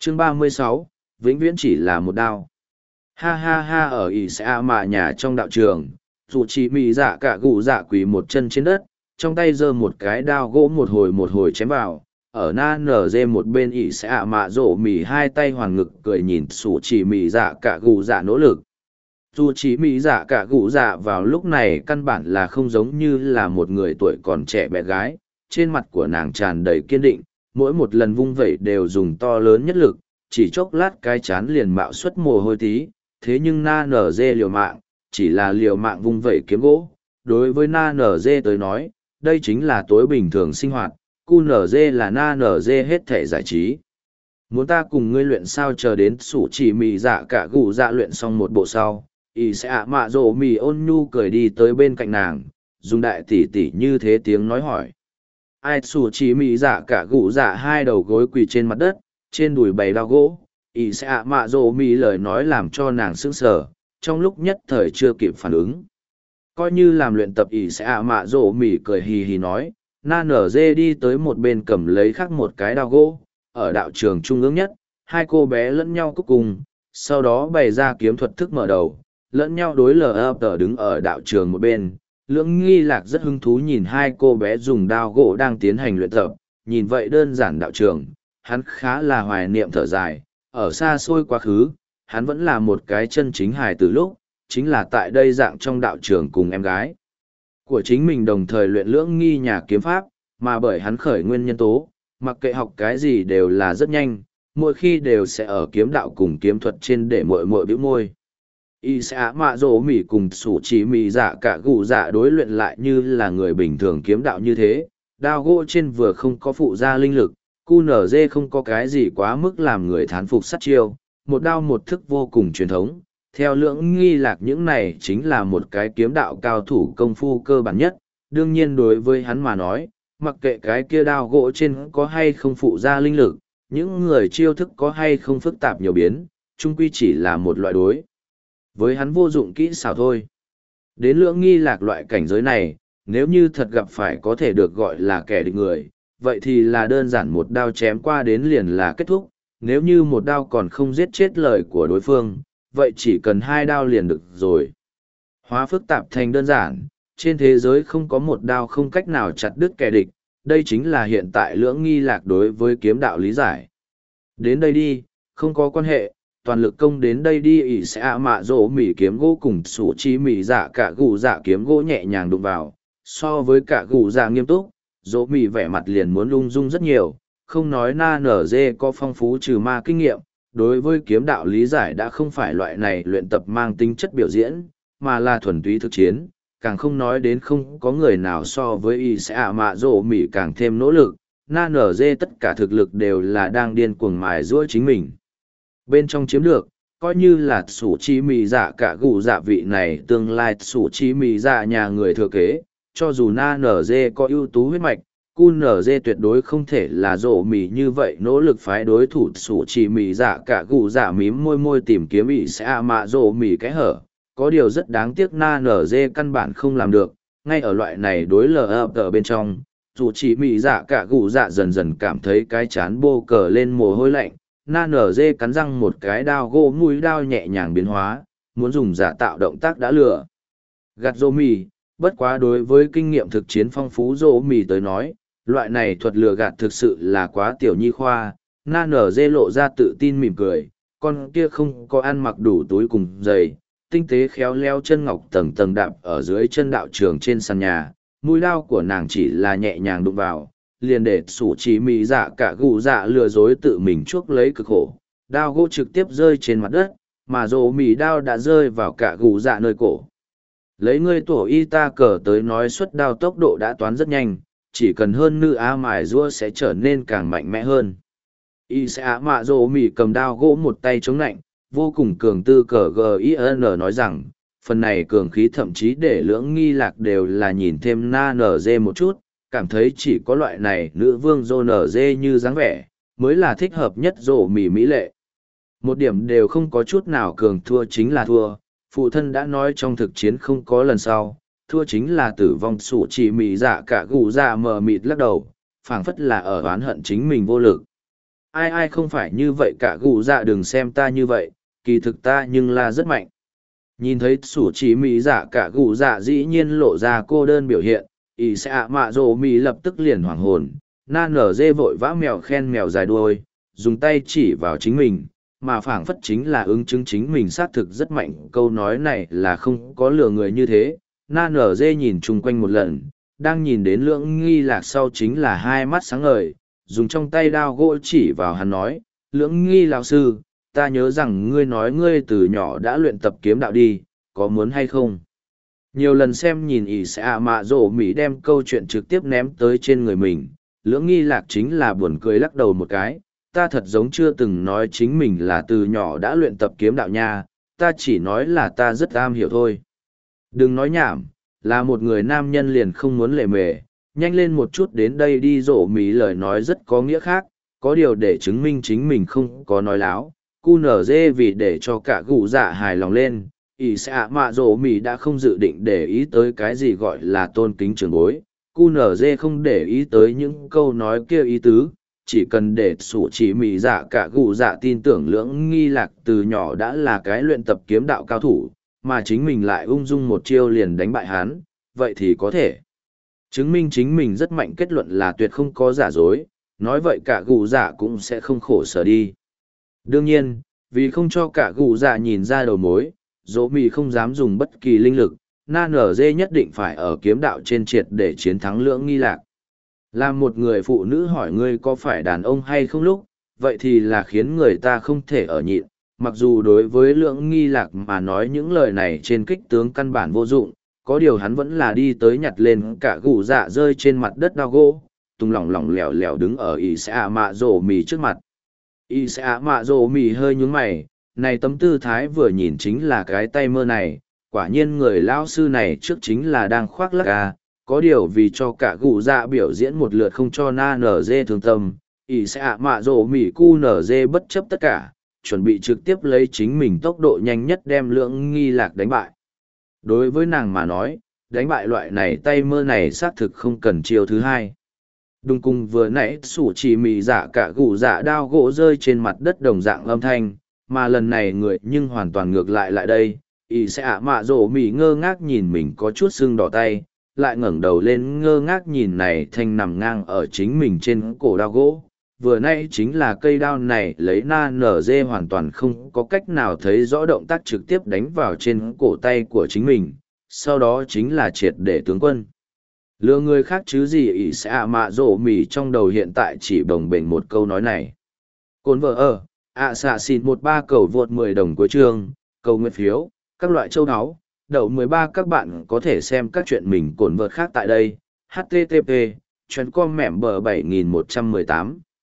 Chương 36, vĩnh viễn chỉ là một đao. Ha ha ha, ở ỷ xã mạ nhà trong đạo trường, dù chỉ mị dạ cả gù dạ quỳ một chân trên đất, trong tay giơ một cái đao gỗ một hồi chém vào. Ở na nở dê một bên ỷ xã mạ rổ mì hai tay hoàn ngực cười nhìn sủ chỉ mị dạ cả gù dạ nỗ lực. Dù chỉ mị dạ cả gù dạ vào lúc này căn bản là không giống như là một người tuổi còn trẻ bé gái, trên mặt của nàng tràn đầy kiên định, mỗi một lần vung vẩy đều dùng to lớn nhất lực, chỉ chốc lát cái chán liền mạo xuất mồ hôi tí, thế nhưng na nở dê liều mạng, chỉ là liều mạng vung vẩy kiếm gỗ. Đối với na nở dê tới nói, đây chính là tối bình thường sinh hoạt, cu nở dê là na nở dê hết thể giải trí. Muốn ta cùng ngươi luyện sao, chờ đến sủ chỉ mì dạ cả gù dạ luyện xong một bộ sau, y sẽ ạ mạ rổ mì ôn nhu cười đi tới bên cạnh nàng, dùng đại tỉ tỉ như thế tiếng nói hỏi. Ai sủ chỉ mì dạ cả gù dạ hai đầu gối quỳ trên mặt đất, trên đùi bày đao gỗ, y sẽ ạ mạ rổ mì lời nói làm cho nàng sững sờ, trong lúc nhất thời chưa kịp phản ứng. Coi như làm luyện tập, y sẽ ạ mạ rổ mì cười hì hì nói, na nở dê đi tới một bên cầm lấy khắc một cái đao gỗ, ở đạo trường trung ương nhất, hai cô bé lẫn nhau cúc cùng, sau đó bày ra kiếm thuật thức mở đầu, lẫn nhau đối lờ tờ đứng ở đạo trường một bên. Lưỡng nghi lạc rất hứng thú nhìn hai cô bé dùng đao gỗ đang tiến hành luyện tập, nhìn vậy đơn giản đạo trường, hắn khá là hoài niệm thở dài, ở xa xôi quá khứ, hắn vẫn là một cái chân chính hài từ lúc, chính là tại đây dạng trong đạo trường cùng em gái của chính mình đồng thời luyện lưỡng nghi nhà kiếm pháp, mà bởi hắn khởi nguyên nhân tố, mặc kệ học cái gì đều là rất nhanh, mỗi khi đều sẽ ở kiếm đạo cùng kiếm thuật trên để muội bĩu môi. Y sẽ mạ rỗ mỉ cùng sủ chỉ mỉ dạ cả gù dạ đối luyện lại như là người bình thường kiếm đạo như thế, đao gỗ trên vừa không có phụ gia linh lực, cu nở dê không có cái gì quá mức làm người thán phục sát chiêu, một đao một thức vô cùng truyền thống. Theo lưỡng nghi lạc những này chính là một cái kiếm đạo cao thủ công phu cơ bản nhất, đương nhiên đối với hắn mà nói, mặc kệ cái kia đao gỗ trên có hay không phụ ra linh lực, những người chiêu thức có hay không phức tạp nhiều biến, chung quy chỉ là một loại đối. Với hắn vô dụng kỹ xảo thôi. Đến lưỡng nghi lạc loại cảnh giới này, nếu như thật gặp phải có thể được gọi là kẻ địch người, vậy thì là đơn giản một đao chém qua đến liền là kết thúc, nếu như một đao còn không giết chết lời của đối phương, vậy chỉ cần hai đao liền được rồi. Hóa phức tạp thành đơn giản, trên thế giới không có một đao không cách nào chặt đứt kẻ địch, đây chính là hiện tại lưỡng nghi lạc đối với kiếm đạo lý giải. Đến đây đi, không có quan hệ, toàn lực công đến đây đi. Ỷ sẽ ạ mạ rỗ mỉ kiếm gỗ cùng sủ chi mỉ dạ cả gù dạ kiếm gỗ nhẹ nhàng đụng vào, so với cả gù dạ nghiêm túc, rỗ mỉ vẻ mặt liền muốn lung dung rất nhiều, không nói na nở dê có phong phú trừ ma kinh nghiệm, đối với kiếm đạo lý giải đã không phải loại này luyện tập mang tính chất biểu diễn, mà là thuần túy thực chiến, càng không nói đến không có người nào so với y sẽ ạ mạ rỗ mỉ càng thêm nỗ lực, na nở dê tất cả thực lực đều là đang điên cuồng mài giũa chính mình. Bên trong chiếm được, coi như là sủ chi mì dạ cả gù dạ vị này tương lai sủ chi mì dạ nhà người thừa kế, cho dù na nở dê có ưu tú huyết mạch, cu nở dê tuyệt đối không thể là rổ mì như vậy nỗ lực phái đối thủ sủ chỉ mì dạ cả gù dạ mím môi môi tìm kiếm ỷ sẽ ạ mạ rổ mì cái hở. Có điều rất đáng tiếc na nở dê căn bản không làm được, ngay ở loại này đối lờ ở bên trong, dù chỉ mì dạ cả gù dạ dần dần cảm thấy cái chán bô cờ lên mồ hôi lạnh, na nở dê cắn răng một cái đao gỗ mũi đao nhẹ nhàng biến hóa, muốn dùng giả tạo động tác đã lừa gạt rổ mì. Bất quá đối với kinh nghiệm thực chiến phong phú rổ mì tới nói, loại này thuật lừa gạt thực sự là quá tiểu nhi khoa. Na nở dê lộ ra tự tin mỉm cười, con kia không có ăn mặc đủ túi cùng giày, tinh tế khéo leo chân ngọc tầng tầng đạp ở dưới chân đạo trường trên sàn nhà, mũi đao của nàng chỉ là nhẹ nhàng đụng vào, liền để sủ chỉ mì dạ cả gù dạ lừa dối tự mình chuốc lấy cực khổ, đao gỗ trực tiếp rơi trên mặt đất, mà rổ mì đao đã rơi vào cả gù dạ nơi cổ. Lấy ngươi tổ y ta cờ tới nói, xuất đao tốc độ đã toán rất nhanh, chỉ cần hơn nữ á mài rua sẽ trở nên càng mạnh mẽ hơn. Y sẽ á mạ rổ mì cầm đao gỗ một tay chống lạnh, vô cùng cường tư cờ GIN nói rằng, phần này cường khí thậm chí để lưỡng nghi lạc đều là nhìn thêm na nở dê một chút, cảm thấy chỉ có loại này nữ vương dô nở dê như dáng vẻ, mới là thích hợp nhất rổ mì mỹ lệ. Một điểm đều không có chút nào cường thua chính là thua, phụ thân đã nói trong thực chiến không có lần sau, thua chính là tử vong. Sủ chỉ mì dạ cả gù dạ mờ mịt lắc đầu, phảng phất là ở oán hận chính mình vô lực. ai ai không phải như vậy cả gù dạ, đừng xem ta như vậy, kỳ thực ta nhưng là rất mạnh. Nhìn thấy sủ chỉ mỹ dạ cả gù dạ dĩ nhiên lộ ra cô đơn biểu hiện, ỷ sẽ ạ mạ rồ mỹ lập tức liền hoảng hồn, na nở dê vội vã mèo khen mèo dài đuôi, dùng tay chỉ vào chính mình, mà phảng phất chính là ứng chứng chính mình xác thực rất mạnh. Câu nói này là không có lừa người như thế. Na nở dê nhìn chung quanh một lần, đang nhìn đến Lưỡng Nghi Lạc sau chính là hai mắt sáng ngời, dùng trong tay đao gỗ chỉ vào hắn nói, Lưỡng Nghi lão sư, ta nhớ rằng ngươi nói ngươi từ nhỏ đã luyện tập kiếm đạo đi, có muốn hay không? Nhiều lần xem nhìn ỷ sẽ ạ mạ rổ mỹ đem câu chuyện trực tiếp ném tới trên người mình, Lưỡng Nghi Lạc chính là buồn cười lắc đầu một cái, ta thật giống chưa từng nói chính mình là từ nhỏ đã luyện tập kiếm đạo nha, ta chỉ nói là ta rất am hiểu thôi. Đừng nói nhảm, là một người nam nhân liền không muốn lề mề, nhanh lên một chút đến đây đi. Rổ mỹ lời nói rất có nghĩa khác, có điều để chứng minh chính mình không có nói láo. Cu nở dê vì để cho cả gù dạ hài lòng lên, ỷ sẽ ạ mạ rổ mỹ đã không dự định để ý tới cái gì gọi là tôn kính trường bối. Cu nở dê không để ý tới những câu nói kia ý tứ, chỉ cần để sủ chỉ mỹ dạ cả gù dạ tin tưởng Lưỡng Nghi Lạc từ nhỏ đã là cái luyện tập kiếm đạo cao thủ, mà chính mình lại ung dung một chiêu liền đánh bại hắn, vậy thì có thể chứng minh chính mình rất mạnh. Kết luận là tuyệt không có giả dối, nói vậy cả gù dạ cũng sẽ không khổ sở đi. Đương nhiên, vì không cho cả gù dạ nhìn ra đầu mối, dỗ mì không dám dùng bất kỳ linh lực, na nở dê nhất định phải ở kiếm đạo trên triệt để chiến thắng Lưỡng Nghi Lạc. Làm một người phụ nữ hỏi ngươi có phải đàn ông hay không lúc, vậy thì là khiến người ta không thể ở nhịn. Mặc dù đối với Lưỡng Nghi Lạc mà nói những lời này trên kích tướng căn bản vô dụng, có điều hắn vẫn là đi tới nhặt lên cả gù dạ rơi trên mặt đất đao gỗ, tung lỏng lỏng lẻo lẻo đứng ở ỷ sẽ ạ mạ rổ mì trước mặt. Ỷ sẽ ạ mạ rổ mì hơi nhún mày, này tấm tư thái vừa nhìn chính là cái tay mơ này, quả nhiên người lão sư này trước chính là đang khoác lác à. Có điều vì cho cả gù dạ biểu diễn một lượt không cho na nở dê thương tâm, ỷ sẽ ạ mạ rổ mì cu nở dê bất chấp tất cả, chuẩn bị trực tiếp lấy chính mình tốc độ nhanh nhất đem Lưỡng Nghi Lạc đánh bại. Đối với nàng mà nói, đánh bại loại này tay mơ này xác thực không cần chiêu thứ hai. Đùng cùng vừa nãy sủ chỉ mì dạ cả gù dạ đao gỗ rơi trên mặt đất đồng dạng âm thanh, mà lần này người nhưng hoàn toàn ngược lại đây. Ý sẽ ạ mạ rổ mì ngơ ngác nhìn mình có chút sưng đỏ tay, lại ngẩng đầu lên ngơ ngác nhìn này thanh nằm ngang ở chính mình trên cổ đao gỗ. Vừa nãy chính là cây đao này lấy na nở dê hoàn toàn không có cách nào thấy rõ động tác trực tiếp đánh vào trên cổ tay của chính mình, sau đó chính là triệt để tướng quân. Lừa người khác chứ gì. Ỷ sẽ ạ mạ rổ mì trong đầu hiện tại chỉ bồng bềnh một câu nói này. Cồn vợ ở, xạ xịt 13 cầu vượt 10 đồng cuối chương, cầu nguyện phiếu, các loại châu áo, đậu 13. Các bạn có thể xem các chuyện mình cồn vợt khác tại đây. HTTP, chuyến com mẻm bờ 7118.